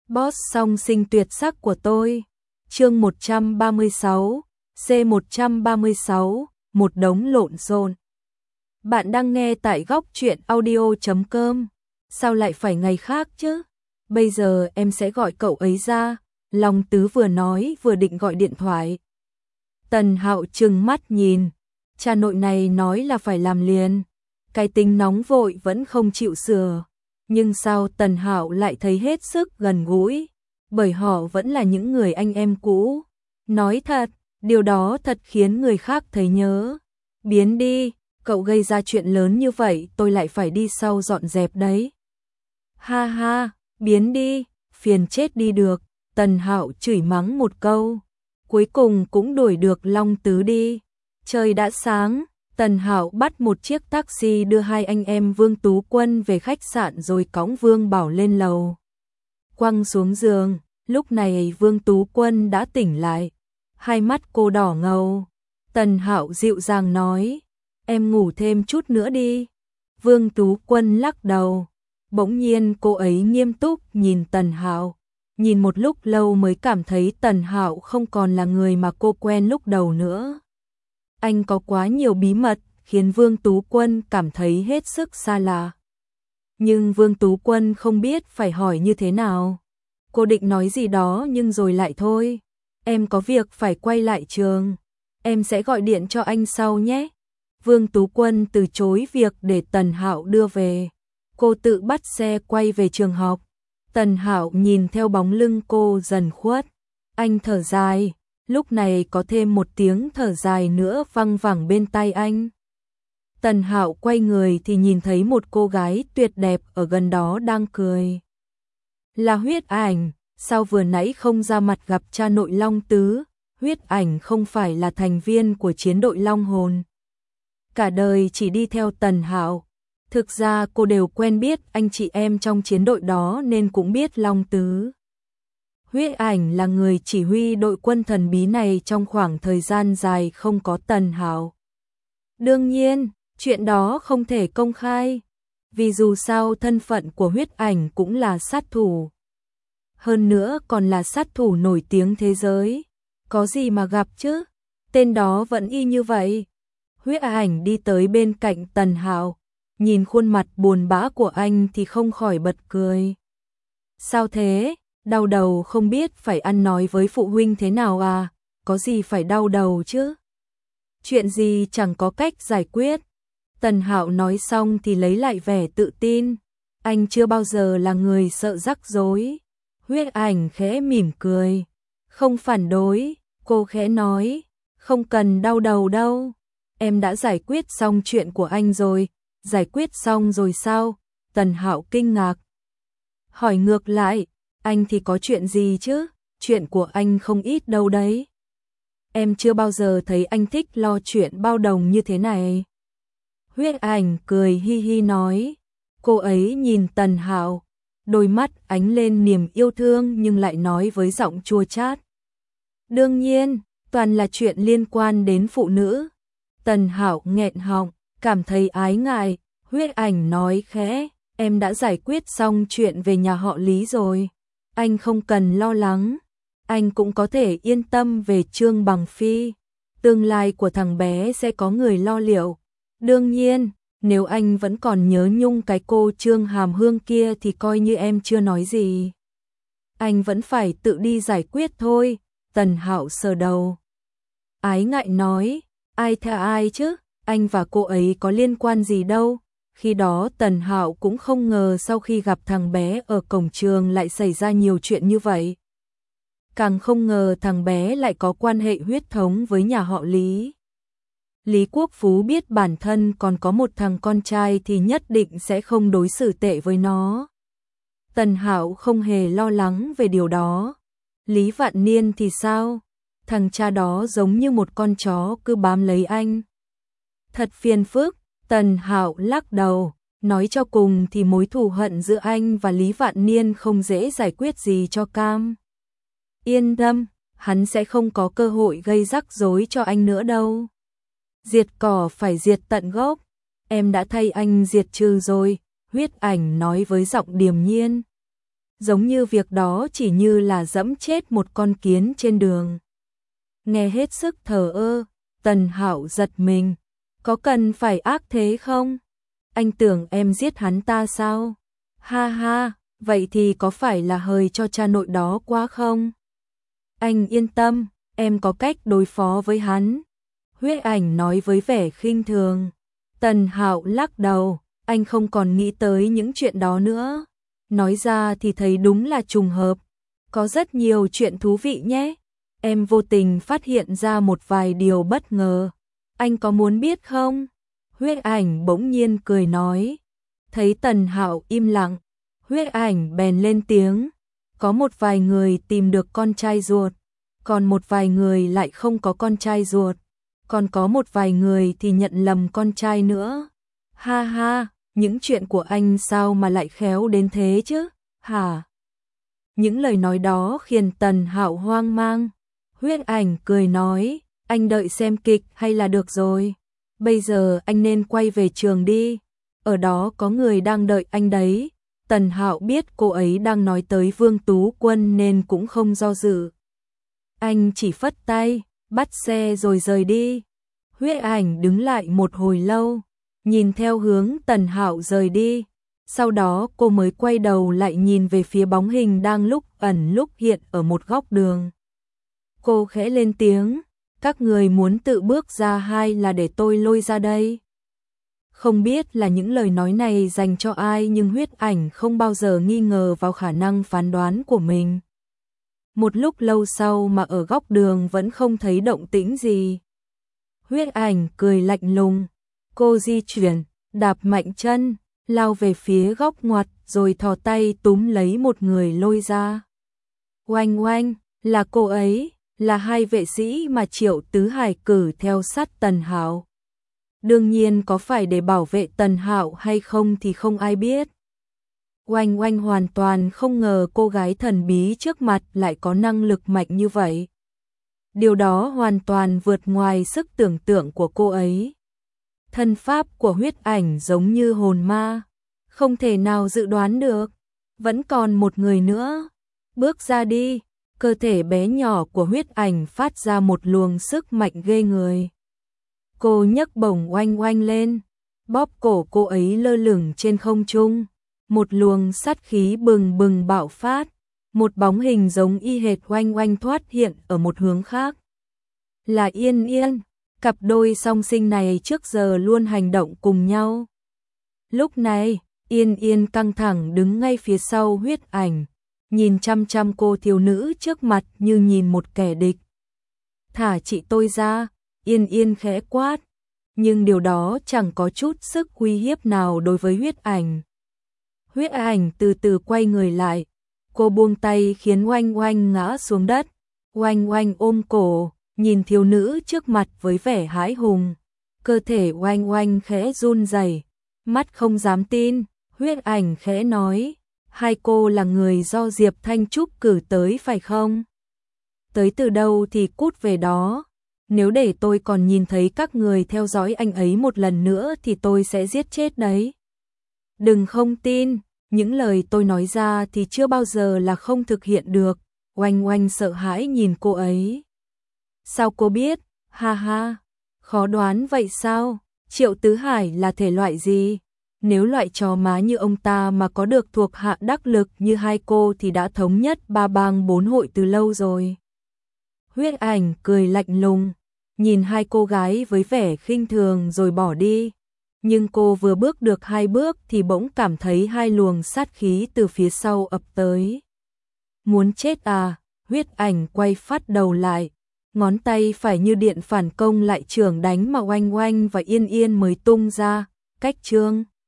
Boss song sinh tuyệt sắc của tôi. Chương 136, C136, một đống lộn xộn. Bạn đang nghe tại góc truyện audio.com. Sao lại phải ngày khác chứ? Bây giờ em sẽ gọi cậu ấy ra. Long Tứ vừa nói vừa định gọi điện thoại. Tần Hạo trừng mắt nhìn. Cha nội này nói là phải làm liền. Cái tính nóng vội vẫn không chịu sửa. Nhưng sao Tần Hạo lại thấy hết sức gần gũi, bởi họ vẫn là những người anh em cũ. Nói thật, điều đó thật khiến người khác thấy nhớ. Biến đi, cậu gây ra chuyện lớn như vậy tôi lại phải đi sau dọn dẹp đấy. Ha ha, biến đi, phiền chết đi được. Tần Hạo chửi mắng một câu, cuối cùng cũng đuổi được Long Tứ đi. Trời đã sáng. Tần Hạo bắt một chiếc taxi đưa hai anh em Vương Tú Quân về khách sạn rồi cõng Vương Bảo lên lầu. Quăng xuống giường, lúc này Vương Tú Quân đã tỉnh lại. Hai mắt cô đỏ ngầu. Tần Hạo dịu dàng nói, em ngủ thêm chút nữa đi. Vương Tú Quân lắc đầu. Bỗng nhiên cô ấy nghiêm túc nhìn Tần Hạo. Nhìn một lúc lâu mới cảm thấy Tần Hạo không còn là người mà cô quen lúc đầu nữa. Anh có quá nhiều bí mật, khiến Vương Tú Quân cảm thấy hết sức xa lạ. Nhưng Vương Tú Quân không biết phải hỏi như thế nào. Cô định nói gì đó nhưng rồi lại thôi. Em có việc phải quay lại trường. Em sẽ gọi điện cho anh sau nhé. Vương Tú Quân từ chối việc để Tần Hạo đưa về. Cô tự bắt xe quay về trường học. Tần Hạo nhìn theo bóng lưng cô dần khuất. Anh thở dài. Lúc này có thêm một tiếng thở dài nữa văng vẳng bên tai anh. Tần Hạo quay người thì nhìn thấy một cô gái tuyệt đẹp ở gần đó đang cười. Là Huyết Ảnh, sao vừa nãy không ra mặt gặp cha nội Long Tứ? Huyết Ảnh không phải là thành viên của chiến đội Long Hồn. Cả đời chỉ đi theo Tần Hạo. Thực ra cô đều quen biết anh chị em trong chiến đội đó nên cũng biết Long Tứ. Huyết Ảnh là người chỉ huy đội quân thần bí này trong khoảng thời gian dài không có Tần Hạo. Đương nhiên, chuyện đó không thể công khai, vì dù sao thân phận của Huyết Ảnh cũng là sát thủ. Hơn nữa còn là sát thủ nổi tiếng thế giới. Có gì mà gặp chứ, tên đó vẫn y như vậy. Huyết Ảnh đi tới bên cạnh Tần Hạo, nhìn khuôn mặt buồn bã của anh thì không khỏi bật cười. Sao thế? Đau đầu không biết phải ăn nói với phụ huynh thế nào à? Có gì phải đau đầu chứ? Chuyện gì chẳng có cách giải quyết. Tần Hạo nói xong thì lấy lại vẻ tự tin. Anh chưa bao giờ là người sợ rắc rối. Huyết Ảnh khẽ mỉm cười. Không phản đối, cô khẽ nói. Không cần đau đầu đâu. Em đã giải quyết xong chuyện của anh rồi. Giải quyết xong rồi sao? Tần Hạo kinh ngạc. Hỏi ngược lại. Anh thì có chuyện gì chứ? Chuyện của anh không ít đâu đấy. Em chưa bao giờ thấy anh thích lo chuyện bao đồng như thế này. Huyết Ảnh cười hi hi nói. Cô ấy nhìn Tần Hạo, đôi mắt ánh lên niềm yêu thương nhưng lại nói với giọng chua chát. Đương nhiên, toàn là chuyện liên quan đến phụ nữ. Tần Hạo nghẹn họng, cảm thấy ái ngại. Huyết Ảnh nói khẽ, em đã giải quyết xong chuyện về nhà họ Lý rồi. Anh không cần lo lắng, anh cũng có thể yên tâm về Trương Bằng Phi. Tương lai của thằng bé sẽ có người lo liệu. Đương nhiên, nếu anh vẫn còn nhớ nhung cái cô Trương Hàm Hương kia thì coi như em chưa nói gì. Anh vẫn phải tự đi giải quyết thôi. Tần Hạo sờ đầu. Ái ngại nói, ai theo ai chứ, anh và cô ấy có liên quan gì đâu. Khi đó Tần Hạo cũng không ngờ sau khi gặp thằng bé ở cổng trường lại xảy ra nhiều chuyện như vậy. Càng không ngờ thằng bé lại có quan hệ huyết thống với nhà họ Lý. Lý Quốc Phú biết bản thân còn có một thằng con trai thì nhất định sẽ không đối xử tệ với nó. Tần Hạo không hề lo lắng về điều đó. Lý Vạn Niên thì sao? Thằng cha đó giống như một con chó cứ bám lấy anh. Thật phiền phức. Tần Hạo lắc đầu, nói cho cùng thì mối thù hận giữa anh và Lý Vạn Niên không dễ giải quyết gì cho cam. Yên tâm, hắn sẽ không có cơ hội gây rắc rối cho anh nữa đâu. Diệt cỏ phải diệt tận gốc, em đã thay anh diệt trừ rồi, Huyết Ảnh nói với giọng điềm nhiên. giống như việc đó chỉ như là dẫm chết một con kiến trên đường. Nghe hết sức thờ ơ, Tần Hạo giật mình, có cần phải ác thế không? Anh tưởng em giết hắn ta sao? Ha ha, vậy thì có phải là hời cho cha nội đó quá không? Anh yên tâm, em có cách đối phó với hắn. Huyết Ảnh nói với vẻ khinh thường. Tần Hạo lắc đầu, anh không còn nghĩ tới những chuyện đó nữa. Nói ra thì thấy đúng là trùng hợp. Có rất nhiều chuyện thú vị nhé. Em vô tình phát hiện ra một vài điều bất ngờ. Anh có muốn biết không? Huyết Ảnh bỗng nhiên cười nói. Thấy Tần Hạo im lặng, Huyết Ảnh bèn lên tiếng. Có một vài người tìm được con trai ruột, còn một vài người lại không có con trai ruột, còn có một vài người thì nhận lầm con trai nữa. Ha ha, những chuyện của anh sao mà lại khéo đến thế chứ? Hả? Những lời nói đó khiến Tần Hạo hoang mang. Huyết Ảnh cười nói, anh đợi xem kịch hay là được rồi. Bây giờ anh nên quay về trường đi. Ở đó có người đang đợi anh đấy. Tần Hạo biết cô ấy đang nói tới Vương Tú Quân nên cũng không do dự. Anh chỉ phất tay, bắt xe rồi rời đi. Huyết Ảnh đứng lại một hồi lâu, nhìn theo hướng Tần Hạo rời đi. Sau đó cô mới quay đầu lại nhìn về phía bóng hình đang lúc ẩn lúc hiện ở một góc đường. Cô khẽ lên tiếng, các người muốn tự bước ra hay là để tôi lôi ra đây? Không biết là những lời nói này dành cho ai nhưng Huyết Ảnh không bao giờ nghi ngờ vào khả năng phán đoán của mình. Một lúc lâu sau mà ở góc đường vẫn không thấy động tĩnh gì. Huyết Ảnh cười lạnh lùng, cô di chuyển, đạp mạnh chân, lao về phía góc ngoặt rồi thò tay túm lấy một người lôi ra. Oanh oanh, là cô ấy, là hai vệ sĩ mà Triệu Tứ Hải cử theo sát Tần Hạo. Đương nhiên có phải để bảo vệ Tần Hạo hay không thì không ai biết. Oanh oanh hoàn toàn không ngờ cô gái thần bí trước mặt lại có năng lực mạnh như vậy. Điều đó hoàn toàn vượt ngoài sức tưởng tượng của cô ấy. Thân pháp của Huyết Ảnh giống như hồn ma, không thể nào dự đoán được. Vẫn còn một người nữa. Bước ra đi. Cơ thể bé nhỏ của Huyết Ảnh phát ra một luồng sức mạnh ghê người. Cô nhấc bổng oanh oanh lên, bóp cổ cô ấy lơ lửng trên không trung. Một luồng sát khí bừng bừng bạo phát, một bóng hình giống y hệt oanh oanh thoát hiện ở một hướng khác. Là Yên Yên, cặp đôi song sinh này trước giờ luôn hành động cùng nhau. Lúc này, Yên Yên căng thẳng đứng ngay phía sau Huyết Ảnh, nhìn chăm chăm cô thiếu nữ trước mặt như nhìn một kẻ địch. Thả chị tôi ra, Yên Yên khẽ quát, nhưng điều đó chẳng có chút sức uy hiếp nào đối với Huyết Ảnh. Huyết Ảnh từ từ quay người lại, cô buông tay khiến oanh oanh ngã xuống đất. Oanh oanh ôm cổ, nhìn thiếu nữ trước mặt với vẻ hãi hùng. Cơ thể oanh oanh khẽ run rẩy, mắt không dám tin. Huyết Ảnh khẽ nói, hai cô là người do Diệp Thanh Trúc cử tới phải không? Tới từ đâu thì cút về đó. Nếu để tôi còn nhìn thấy các người theo dõi anh ấy một lần nữa thì tôi sẽ giết chết đấy. Đừng không tin, những lời tôi nói ra thì chưa bao giờ là không thực hiện được. Oanh oanh sợ hãi nhìn cô ấy. Sao cô biết? Ha ha, khó đoán vậy sao? Triệu Tứ Hải là thể loại gì? Nếu loại chó má như ông ta mà có được thuộc hạ đắc lực như hai cô thì đã thống nhất ba bang bốn hội từ lâu rồi. Huyết Ảnh cười lạnh lùng, nhìn hai cô gái với vẻ khinh thường rồi bỏ đi. Nhưng cô vừa bước được hai bước thì bỗng cảm thấy hai luồng sát khí từ phía sau ập tới. Muốn chết à? Huyết Ảnh quay phát đầu lại, ngón tay phải như điện phản công lại chưởng đánh mà oanh oanh và Yên Yên mới tung ra, cách chương.